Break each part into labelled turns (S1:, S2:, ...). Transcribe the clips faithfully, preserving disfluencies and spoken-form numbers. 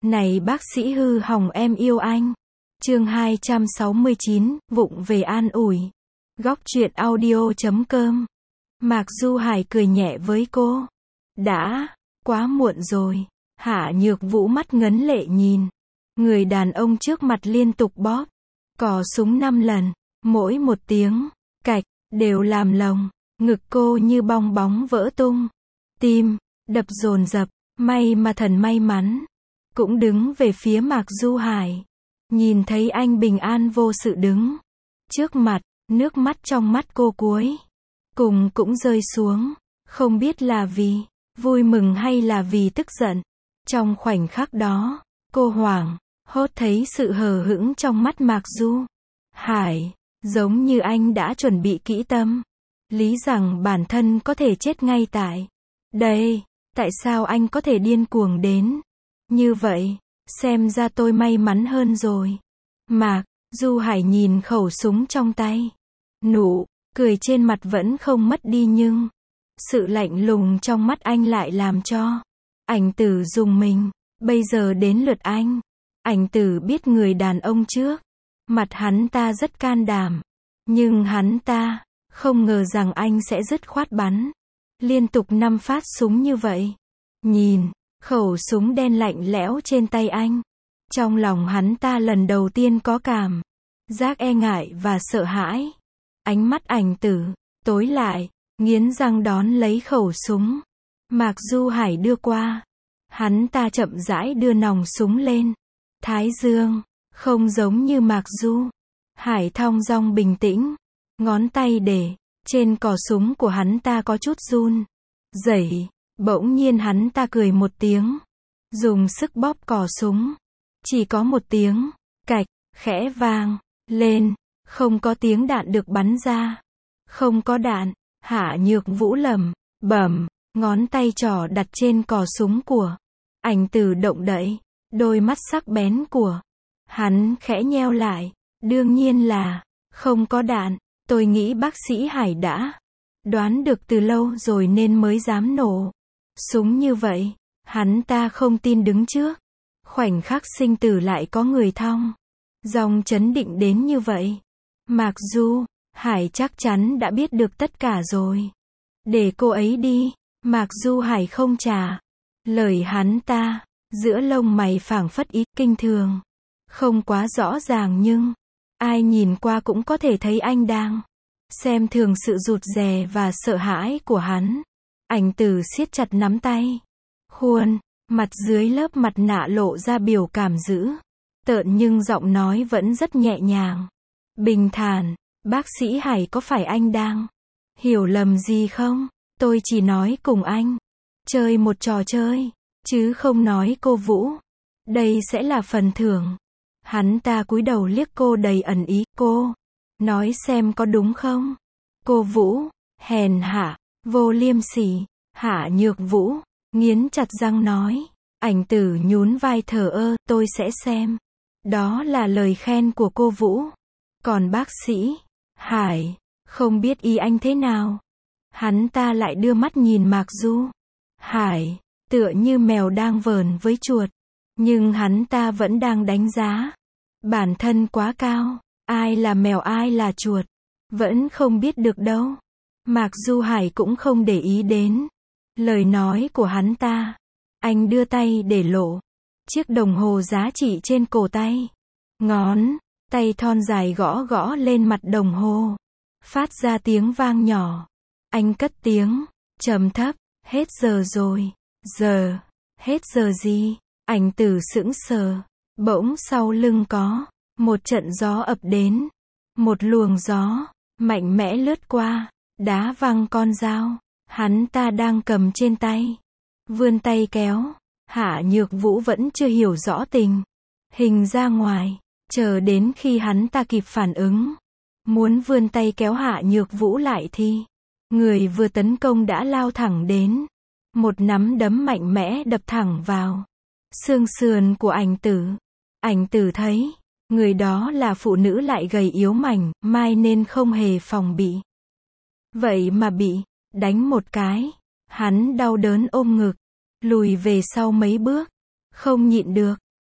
S1: Này bác sĩ hư hỏng em yêu anh. Chương hai trăm sáu mươi chín, vụng về an ủi. Góc truyện audio chấm com. Mạc Du Hải cười nhẹ với cô. Đã, quá muộn rồi. Hạ Nhược Vũ mắt ngấn lệ nhìn. Người đàn ông trước mặt liên tục bóp cò súng năm lần, mỗi một tiếng cạch đều làm lồng ngực cô như bong bóng vỡ tung. Tim đập dồn dập, may mà thần may mắn cũng đứng về phía Mạc Du Hải. Nhìn thấy anh bình an vô sự đứng trước mặt, nước mắt trong mắt cô cuối cùng cũng rơi xuống, không biết là vì vui mừng hay là vì tức giận. Trong khoảnh khắc đó, cô hoảng hốt thấy sự hờ hững trong mắt Mạc Du Hải, giống như anh đã chuẩn bị kỹ tâm lý rằng bản thân có thể chết ngay tại đây. Tại sao anh có thể điên cuồng đến như vậy? Xem ra tôi may mắn hơn rồi. Mạc Du Hải nhìn khẩu súng trong tay, nụ cười trên mặt vẫn không mất đi, nhưng sự lạnh lùng trong mắt anh lại làm cho Ảnh Tử rùng mình. Bây giờ đến lượt anh. Ảnh Tử biết người đàn ông trước mặt hắn ta rất can đảm, nhưng hắn ta không ngờ rằng anh sẽ dứt khoát bắn liên tục năm phát súng như vậy. Nhìn khẩu súng đen lạnh lẽo trên tay anh, trong lòng hắn ta lần đầu tiên có cảm giác e ngại và sợ hãi. Ánh mắt Ảnh Tử tối lại, nghiến răng đón lấy khẩu súng Mạc Du Hải đưa qua. Hắn ta chậm rãi đưa nòng súng lên thái dương, không giống như Mạc Du Hải thong dong bình tĩnh. Ngón tay để trên cò súng của hắn ta có chút run rẩy. Bỗng nhiên hắn ta cười một tiếng, dùng sức bóp cò súng. Chỉ có một tiếng cạch khẽ vang lên, không có tiếng đạn được bắn ra. Không có đạn. Hạ Nhược Vũ lẩm bẩm, ngón tay trỏ đặt trên cò súng của Ảnh Tử động đậy. Đôi mắt sắc bén của hắn khẽ nheo lại. Đương nhiên là không có đạn. Tôi nghĩ bác sĩ Hải đã đoán được từ lâu rồi nên mới dám nổ súng như vậy. Hắn ta không tin đứng trước khoảnh khắc sinh tử lại có người thong dong chấn định đến như vậy. Mạc Du Hải chắc chắn đã biết được tất cả rồi. Để cô ấy đi. Mạc Du Hải không trả lời hắn ta. Giữa lông mày phảng phất ý kinh thường, không quá rõ ràng nhưng ai nhìn qua cũng có thể thấy anh đang xem thường sự rụt rè và sợ hãi của hắn. Ảnh Tử siết chặt nắm tay, khuôn mặt dưới lớp mặt nạ lộ ra biểu cảm dữ tợn, nhưng giọng nói vẫn rất nhẹ nhàng, bình thản. Bác sĩ Hải, có phải anh đang hiểu lầm gì không? Tôi chỉ nói cùng anh chơi một trò chơi, chứ không nói cô Vũ. Đây sẽ là phần thưởng. Hắn ta cúi đầu liếc cô đầy ẩn ý. Cô nói xem có đúng không? Cô Vũ hèn hạ, vô liêm sỉ. Hạ Nhược Vũ nghiến chặt răng nói. Ảnh Tử nhún vai thờ ơ. Tôi sẽ xem. Đó là lời khen của cô Vũ. Còn bác sĩ Hải, không biết ý anh thế nào. Hắn ta lại đưa mắt nhìn Mạc Du Hải, tựa như mèo đang vờn với chuột. Nhưng hắn ta vẫn đang đánh giá bản thân quá cao. Ai là mèo ai là chuột vẫn không biết được đâu. Mạc Du Hải cũng không để ý đến lời nói của hắn ta. Anh đưa tay để lộ chiếc đồng hồ giá trị trên cổ tay. Ngón tay thon dài gõ gõ lên mặt đồng hồ, phát ra tiếng vang nhỏ. Anh cất tiếng trầm thấp. Hết giờ rồi. Giờ? Hết giờ gì? Ảnh Tử sững sờ. Bỗng sau lưng có một trận gió ập đến. Một luồng gió mạnh mẽ lướt qua, đá văng con dao hắn ta đang cầm trên tay. Vươn tay kéo. Hạ Nhược Vũ vẫn chưa hiểu rõ tình hình ra ngoài. Chờ đến khi hắn ta kịp phản ứng, muốn vươn tay kéo Hạ Nhược Vũ lại thì người vừa tấn công đã lao thẳng đến. Một nắm đấm mạnh mẽ đập thẳng vào xương sườn của Ảnh Tử. Ảnh Tử thấy người đó là phụ nữ lại gầy yếu mảnh mai nên không hề phòng bị. Vậy mà bị đánh một cái, hắn đau đớn ôm ngực, lùi về sau mấy bước, không nhịn được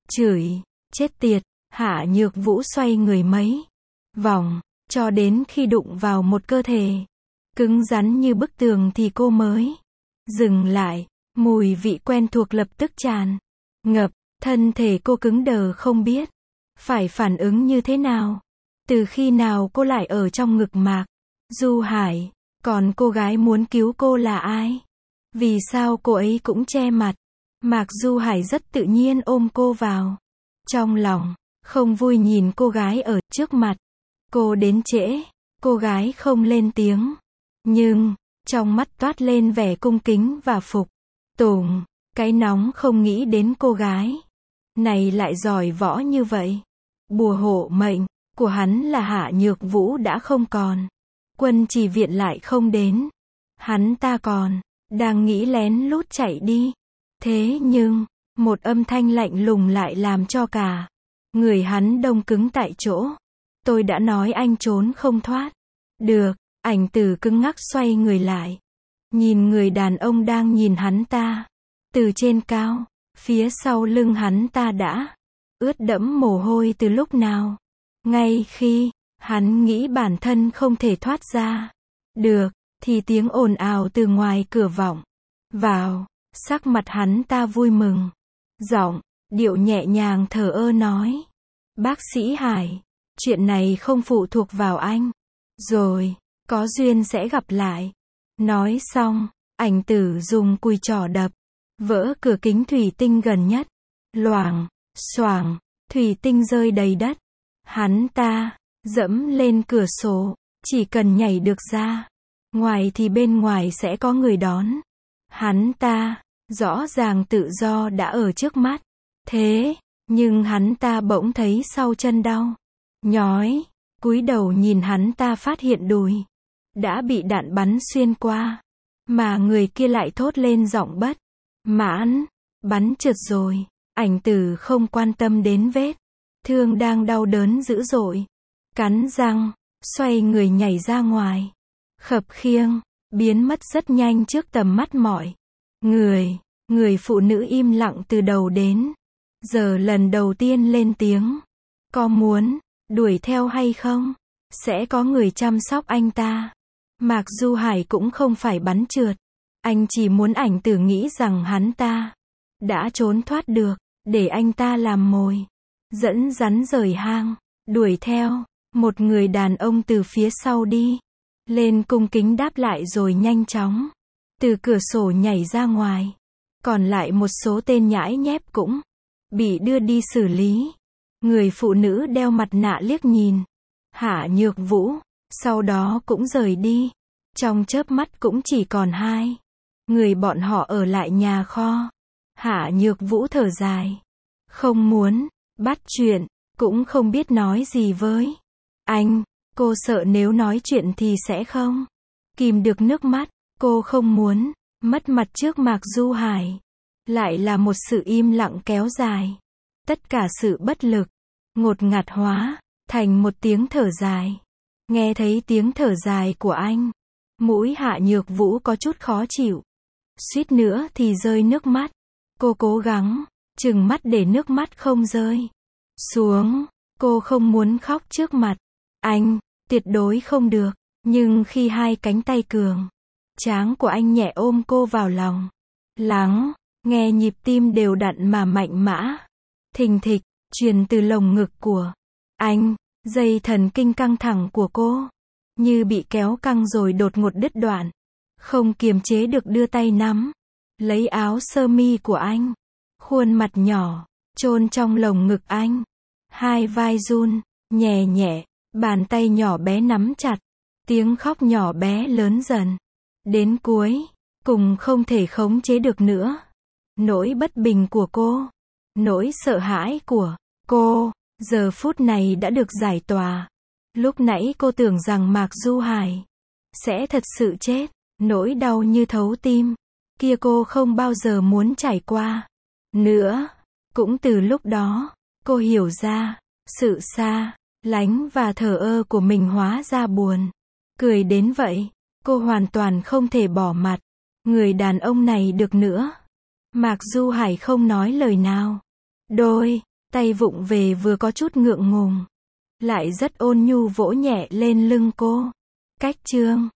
S1: chửi, chết tiệt. Hạ Nhược Vũ xoay người mấy vòng, cho đến khi đụng vào một cơ thể cứng rắn như bức tường thì cô mới dừng lại. Mùi vị quen thuộc lập tức tràn ngập, thân thể cô cứng đờ không biết phải phản ứng như thế nào. Từ khi nào cô lại ở trong ngực Mạc Du Hải, còn cô gái muốn cứu cô là ai? Vì sao cô ấy cũng che mặt? Mạc Du Hải rất tự nhiên ôm cô vào trong lòng, không vui nhìn cô gái ở trước mặt. Cô đến trễ, cô gái không lên tiếng, nhưng trong mắt toát lên vẻ cung kính và phục tùng. Cái nóng không nghĩ đến cô gái này lại giỏi võ như vậy. Bùa hộ mệnh của hắn là Hạ Nhược Vũ đã không còn, Quân Trì Viện lại không đến, hắn ta còn đang nghĩ lén lút chạy đi. Thế nhưng một âm thanh lạnh lùng lại làm cho cả người hắn đông cứng tại chỗ. Tôi đã nói anh trốn không thoát được. Ảnh Tử cứng ngắc xoay người lại, nhìn người đàn ông đang nhìn hắn ta từ trên cao. Phía sau lưng hắn ta đã ướt đẫm mồ hôi từ lúc nào. Ngay khi hắn nghĩ bản thân không thể thoát ra được, thì tiếng ồn ào từ ngoài cửa vọng vào. Sắc mặt hắn ta vui mừng, giọng điệu nhẹ nhàng thờ ơ nói: Bác sĩ Hải, chuyện này không phụ thuộc vào anh. Rồi, có duyên sẽ gặp lại. Nói xong, Ảnh Tử dùng cùi trỏ đập vỡ cửa kính thủy tinh gần nhất. Loảng, xoảng, thủy tinh rơi đầy đất. Hắn ta dẫm lên cửa sổ, chỉ cần nhảy được ra ngoài thì bên ngoài sẽ có người đón hắn ta. Rõ ràng tự do đã ở trước mắt. Thế nhưng hắn ta bỗng thấy sau chân đau nhói, cúi đầu nhìn hắn ta phát hiện đùi đã bị đạn bắn xuyên qua, mà người kia lại thốt lên giọng bất mãn: Bắn trượt rồi. Ảnh Tử không quan tâm đến vết thương đang đau đớn dữ dội, cắn răng xoay người nhảy ra ngoài, khập khiễng biến mất rất nhanh trước tầm mắt mọi người. Người phụ nữ im lặng từ đầu đến giờ lần đầu tiên lên tiếng: Có muốn đuổi theo hay không? Sẽ có người chăm sóc anh ta. Mạc Du Hải cũng không phải bắn trượt, anh chỉ muốn Ảnh Tử nghĩ rằng hắn ta đã trốn thoát được, để anh ta làm mồi, dẫn rắn rời hang. Đuổi theo. Một người đàn ông từ phía sau đi lên cung kính đáp lại rồi nhanh chóng từ cửa sổ nhảy ra ngoài. Còn lại một số tên nhãi nhép cũng bị đưa đi xử lý. Người phụ nữ đeo mặt nạ liếc nhìn Hạ Nhược Vũ, sau đó cũng rời đi. Trong chớp mắt cũng chỉ còn hai người bọn họ ở lại nhà kho. Hạ Nhược Vũ thở dài, không muốn bắt chuyện, cũng không biết nói gì với anh. Cô sợ nếu nói chuyện thì sẽ không kìm được nước mắt. Cô không muốn mất mặt trước Mạc Du Hải. Lại là một sự im lặng kéo dài. Tất cả sự bất lực ngột ngạt hóa thành một tiếng thở dài. Nghe thấy tiếng thở dài của anh, mũi Hạ Nhược Vũ có chút khó chịu, suýt nữa thì rơi nước mắt. Cô cố gắng trừng mắt để nước mắt không rơi xuống. Cô không muốn khóc trước mặt anh, tuyệt đối không được. Nhưng khi hai cánh tay cường tráng của anh nhẹ ôm cô vào lòng, lắng nghe nhịp tim đều đặn mà mạnh mẽ thình thịch truyền từ lồng ngực của anh, dây thần kinh căng thẳng của cô như bị kéo căng rồi đột ngột đứt đoạn. Không kiềm chế được đưa tay nắm lấy áo sơ mi của anh, khuôn mặt nhỏ chôn trong lồng ngực anh, hai vai run nhẹ nhẹ, bàn tay nhỏ bé nắm chặt. Tiếng khóc nhỏ bé lớn dần, đến cuối cùng không thể khống chế được nữa. Nỗi bất bình của cô, nỗi sợ hãi của cô, giờ phút này đã được giải tỏa. Lúc nãy cô tưởng rằng Mạc Du Hải sẽ thật sự chết, nỗi đau như thấu tim kia cô không bao giờ muốn trải qua nữa. Cũng từ lúc đó, cô hiểu ra, sự xa lánh và thờ ơ của mình hóa ra buồn cười đến vậy. Cô hoàn toàn không thể bỏ mặt người đàn ông này được nữa. Mạc Du Hải không nói lời nào. Đôi Tay vụng về vừa có chút ngượng ngùng, lại rất ôn nhu vỗ nhẹ lên lưng cô. Cách chương